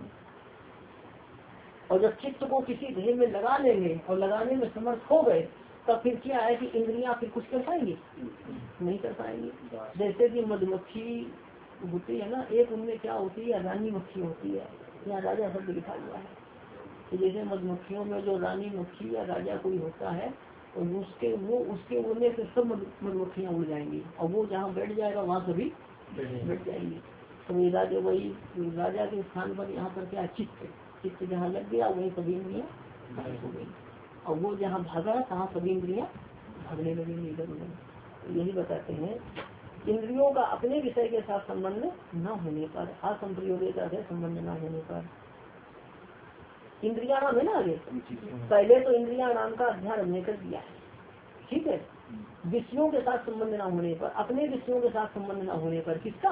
और जब चित्त को किसी ध्येय में लगा लेंगे और लगाने में समर्थ हो गए, तब फिर क्या है कि इंद्रियां फिर कुछ कर पाएंगी? नहीं कर पाएंगी। जैसे कि मधुमक्खी होती है ना, एक उनमें क्या होती है? रानी मक्खी होती है, यहाँ राजा शब्द लिखा हुआ है। तो जैसे मधुमक्खियों में जो रानी मक्खी या राजा कोई होता है, तो उसके उड़ने से सब मधुमक्खियाँ उड़ जाएंगी, और वो जहाँ बैठ जाएगा वहाँ सभी बैठ जाएंगी। तो ये राजा, वही राजा के स्थान पर यहाँ पर क्या? चित्त जहाँ लग गया वही सभी इंद्रियाँ गायब हो गई, और वो जहाँ भागा तहाँ सभी इंद्रियाँ भागने लगेंगी इधर उधर। यही बताते हैं, इंद्रियों का अपने विषय के साथ संबंध न होने पर, असंप्रयोगिता से संबंध न होने पर। इंद्रिया नाम है ना आगे, पहले तो इंद्रिया नाम का अध्ययन हमने कर दिया है, ठीक है। विषयों के साथ संबंध न होने पर, अपने विषयों के साथ संबंध न होने पर, किसका?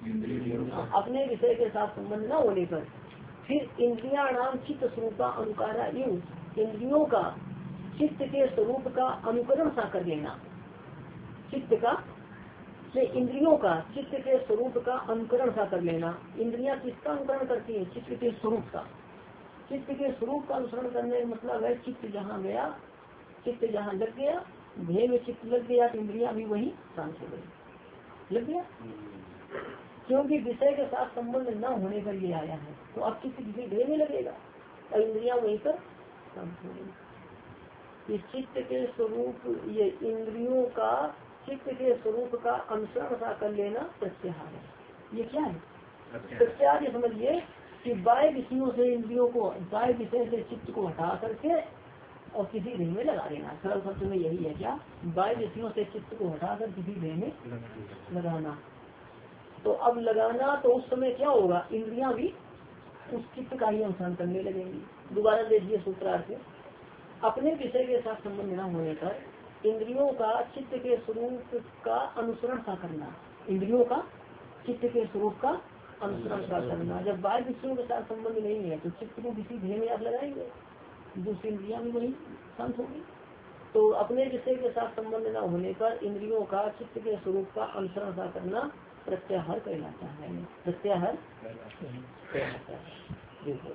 अपने विषय के साथ संबंध न होने पर। फिर इंद्रिया नाम चित्त स्वरूप अनुकारा, इंद्रियों का चित्त के स्वरूप का अनुकरण सा कर लेना, चित्त का से इंद्रियों का चित्त के स्वरूप का अनुकरण सा कर लेना। इंद्रियां किसका अनुकरण करती है? चित्त के स्वरूप का। चित्त के स्वरूप का अनुसरण करने का मतलब है चित्त जहाँ गया, चित्त जहाँ लग गया, ध्येय में चित्त लग गया तो इंद्रियां भी वही शांत हो गई, लग गया। क्योंकि विषय के साथ संबंध न होने पर ये आया है, तो अब चित्त किसी ध्येय में लगेगा और इंद्रियां वहीं पर शांत हो गई। ये चित्त के स्वरूप, ये इंद्रियों का चित्त के स्वरूप का अनुसरण सा कर लेना प्रत्याहार है। ये क्या है? प्रत्याहार। ये समझिए कि बाह्य विषयों से इंद्रियों को, बाह्य विषय से चित्त को हटा करके और किसी ध्येय में लगा देना। सरल शब्द में यही है क्या? बाह्य विषयों से चित्त को हटाकर किसी ध्येय में लगाना। तो अब लगाना, तो उस समय क्या होगा? इंद्रियां भी उस चित्त का ही अनुसरण करने लगेंगी। दोबारा देखिए सूत्रार्थ, अपने विषय के साथ संबंध न होने पर इंद्रियों का चित्त के स्वरूप का अनुसरण सा करना, इंद्रियों का चित्त के स्वरूप का अनुसरण सा करना। जब बाह्य विषयों के साथ संबंध नहीं है तो चित्त को किसी ध्येय में आप लगाएंगे, दूसरी इंद्रियां भी वही शांत होगी। तो अपने विषय के साथ संबंध न होने पर इंद्रियों का चित्त के स्वरूप का अनुसरण सा करना प्रत्याहार कहलाता है। प्रत्याहार कहलाता है। देखो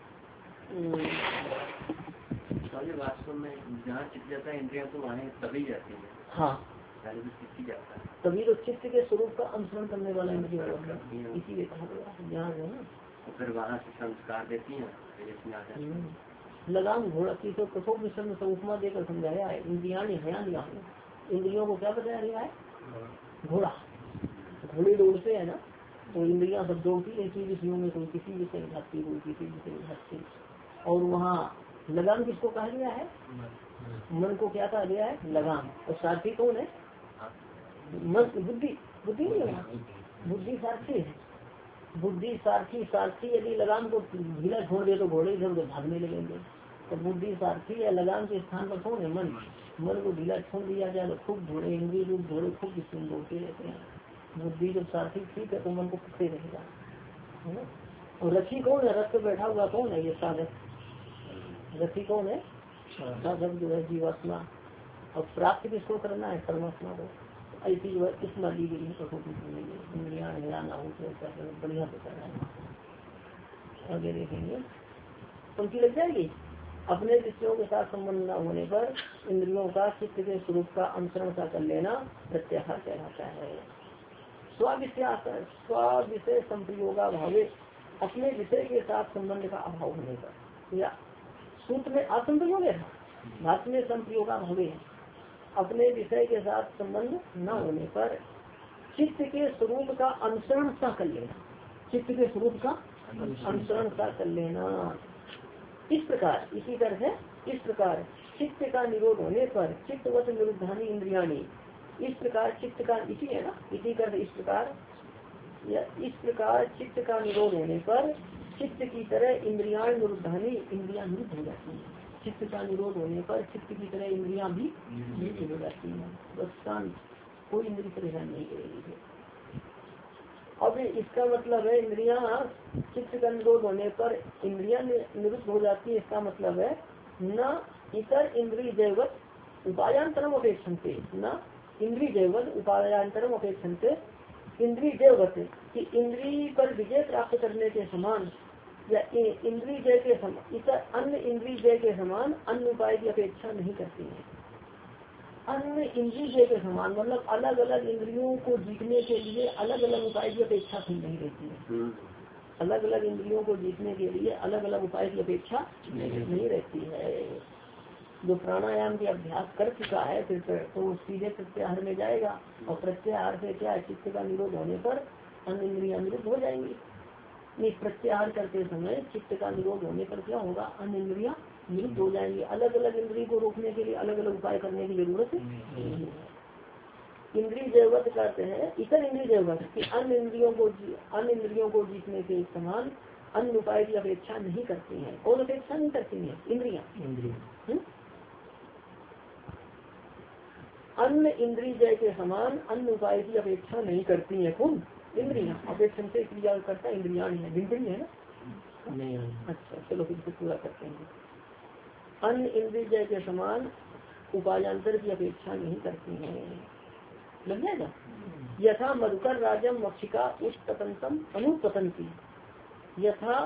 वास्तव में जहाँ चित्त जाता है इंद्रियां तो वहाँ तभी जाती है। हाँ, जाता है तभी तो चित्त के स्वरूप का अनुसरण करने वाला इंद्रिय इसीलिए कहा गया यहाँ है ना। तो फिर वहाँ से संस्कार देती है। लगाम घोड़ा की तो कठोर विषय में उपमा देकर समझाया है। इंद्रियों को क्या बताया गया है? घोड़ा, घोड़े दौड़ते है ना, तो इंद्रियां सब दौड़ती रहती विषयों में, कोई किसी विषय में भागती, कोई किसी विषय में भागती। और वहाँ लगाम किसको कहा गया है? मन को क्या कहा गया है? लगाम। और सारथी कौन है? मन, बुद्धि। बुद्धि नहीं है, बुद्धि सारथी है। बुद्धि सारथी, सारथी यदि लगाम को ढीला छोड़ दे तो घोड़े इधर उधर भागने लगेंगे। तो बुद्धि सारथी या लगाम के स्थान पर कौन है? मन। मन को ढीला छोड़ दिया जाए तो खूब घोड़े, इंद्रिय रूप घोड़े खूब विषम दौड़ते रहते हैं। बुद्धि जब सारथी ठीक है तो मन को पकड़े रहेगा, है ना। और रथी कौन है? रथ पे बैठा हुआ कौन है? ये साधक। रथी कौन है? साधक जो है जीवात्मा। और प्राप्त किसको करना है? परमात्मा को। ऐसी जो है किस्मत दी गई इंद्रिया ना हो तो बढ़िया से करना है। आगे देखेंगे, उनकी लग जाएगी। अपने विषयों के साथ संबंध न होने पर इंद्रियों का चित्त के स्वरूप का अनुसरण सा कर लेना प्रत्याहार कहलाता है। स्व-विषय संप्रयोगा भावे, अपने विषय के साथ संबंध का अभाव होने पर, या सूत्र में असंप्रयोग है, भाष्य में संप्रयोगा भावे, अपने विषय के साथ संबंध न होने पर चित्त के स्वरूप का अनुसरण सा कर लेना, चित्त के स्वरूप का अनुसरण सा कर लेना। इस प्रकार, इसी तरह है, इस प्रकार चित्त का निरोध होने पर चित्तवत निरुद्धानी इंद्रियाणी, इस प्रकार चित्त का, इसी है ना, इसी कर इस प्रकार, या इस प्रकार चित्त का निरोध होने पर चित्त की तरह इंद्रियां निरुद्धानी, इंद्रियां निरुद्ध हो जाती है। चित्त का निरोध होने पर चित्त की तरह इंद्रियां भी निरुद्ध हो जाती है। बस शांत, कोई इंद्रिय परेशान नहीं करेगी। अब इसका मतलब है इंद्रियां, चित्त का निरोध होने पर इंद्रियां निरुद्ध हो जाती है। इसका मतलब है न इतर इंद्रिय जैवत उपायांतरम अपेक्षन्ते, न इंद्रिय जैवत उपायांतरम अपेक्षन्ते, इंद्रिय जैवत कि इंद्रिय पर विजय प्राप्त करने के समान, या इंद्रिय जय के समान, इतर अन्य इंद्रिय जय के समान अन्य उपाय की अपेक्षा नहीं करती है। अन्य इंद्रिय जय के समान मतलब अलग अलग इंद्रियों को जीतने के लिए अलग अलग उपाय की अपेक्षा नहीं रहती है। अलग अलग इंद्रियों को जीतने के लिए अलग अलग उपाय की अपेक्षा नहीं रहती है। जो प्राणायाम के अभ्यास कर चुका है फिर तो सीधे प्रत्याहार में जाएगा, और प्रत्याहार से क्या, चित्त का निरोध होने पर अन्य इंद्रियां निरुद्ध हो जाएंगी। नहीं, प्रत्याहार करते समय चित्त का निरोध होने पर क्या होगा? अन्य इंद्रियां निरुद्ध हो जाएंगी। अलग अलग इंद्रिय को रोकने के लिए अलग अलग उपाय करने की जरूरत नहीं है। इंद्रिय जैवत करते हैं, इतर इंद्रिय जैवत कि अन्य इंद्रियों को जीतने के समान अन्य उपाय की अपेक्षा नहीं करती है। कौन अपेक्षा नहीं करती है? इंद्रियां। अन्य इंद्रिय जय के समान अन्य उपाय की अपेक्षा नहीं करती है। कौन? इंद्रियां। अपेक्षा से क्रिया करता इंद्रियां है, इंद्रिय है ना। नहीं, अच्छा चलो फिर से पूरा करते हैं। अन्य इंद्रिय जय के समान उपायांतर की अपेक्षा नहीं करती है। लग जाएगा। यथा मधुकर राजम मक्षिका उत्पतंतम अनुपतंती, यथा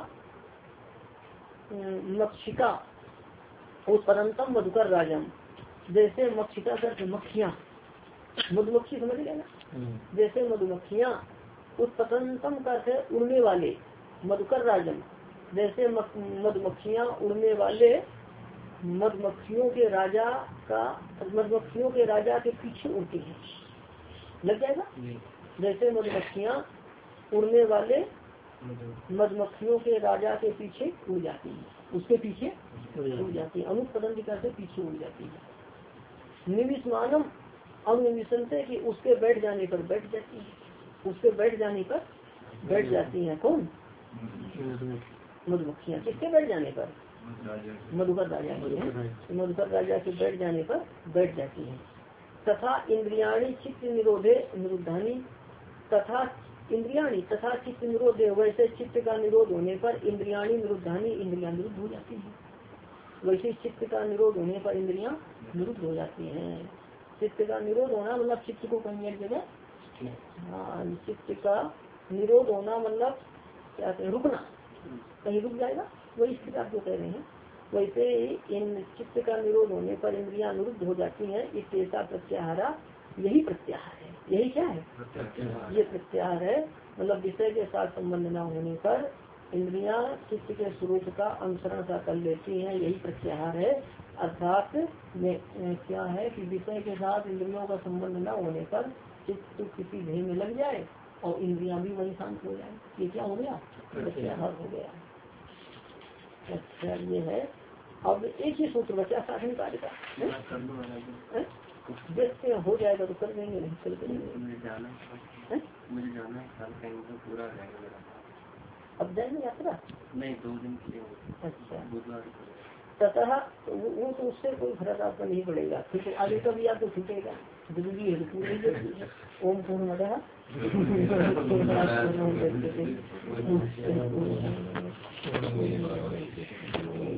मक्षिका उत्पतंतम मधुकर राजम, जैसे मक्षिका करके मक्खियाँ, मधुमक्खी समझ गए ना, जैसे मधुमक्खियाँ उत्पतंतम करके उड़ने वाले, मधुकर राजम जैसे मधुमक्खियाँ उड़ने वाले मधुमक्खियों के राजा का, मधुमक्खियों के राजा के पीछे उड़ती है। लग जाएगा। जैसे मधुमक्खियाँ उड़ने वाले मधुमक्खियों के राजा के पीछे उड़ जाती है, उसके पीछे उड़ जाती है। अनुपतंत करके पीछे उड़ जाती है। निविस्मानम अनिविशन से कि उसके बैठ जाने पर बैठ जाती है, उसके बैठ जाने पर बैठ जाती है। कौन? मधुमक्खियाँ। किसके बैठ जाने पर? मधुकर राजा की है, तो मधुकर राजा के बैठ जाने पर बैठ जाती है। तथा इंद्रियाणी चित्त निरोधे निरुद्धानी, तथा इंद्रियाणी तथा चित्त निरोधे, वैसे चित्त का निरोध होने पर इंद्रियाणी निरुद्धानी, इंद्रियां निरुद्ध हो जाती है। वैसे चित्त का निरोध होने पर इंद्रियां निरुद्ध हो जाती हैं। चित्त का निरोध होना मतलब चित्त को कहीं एक जगह, हाँ, चित्त का निरोध होना मतलब क्या कहते हैं, रुकना, कहीं रुक जाएगा, वही स्थिति आप जो कह रहे हैं। वैसे इन चित्त का निरोध होने पर इंद्रियां निरुद्ध हो जाती हैं। इस ऐसा प्रत्याहारा, यही प्रत्याहार है। यही क्या है? ये प्रत्याहार है, मतलब विषय के साथ संबंध न होने पर इंद्रियां चित्त के स्वरूप का अनुसरण सा कर लेती हैं, यही प्रत्याहार है। अर्थात क्या है कि विषय के साथ इंद्रियों का संबंध न होने पर चित्त किसी ध्येय में लग जाए और इंद्रियां भी वही शांत हो जाए। ये क्या हो गया? प्रत्याहार हो गया। अच्छा, ये है। अब एक ही सूत्र बचा साधन कार्य का, जैसे हो जाएगा तो कर देंगे, नहीं कर देंगे। मुझे जाना है, साल का पूरा हो जाएगा मेरा। अब जाएंगे यात्रा? नहीं, 2 दिन के लिए। अच्छा, बुधवार। तथा वो तो उससे कोई फर्क आपका नहीं पड़ेगा, फिर आगे का भी आपको छूटेगा। जरूरी है पूरी जरूरी है। ओम पूर्णमदः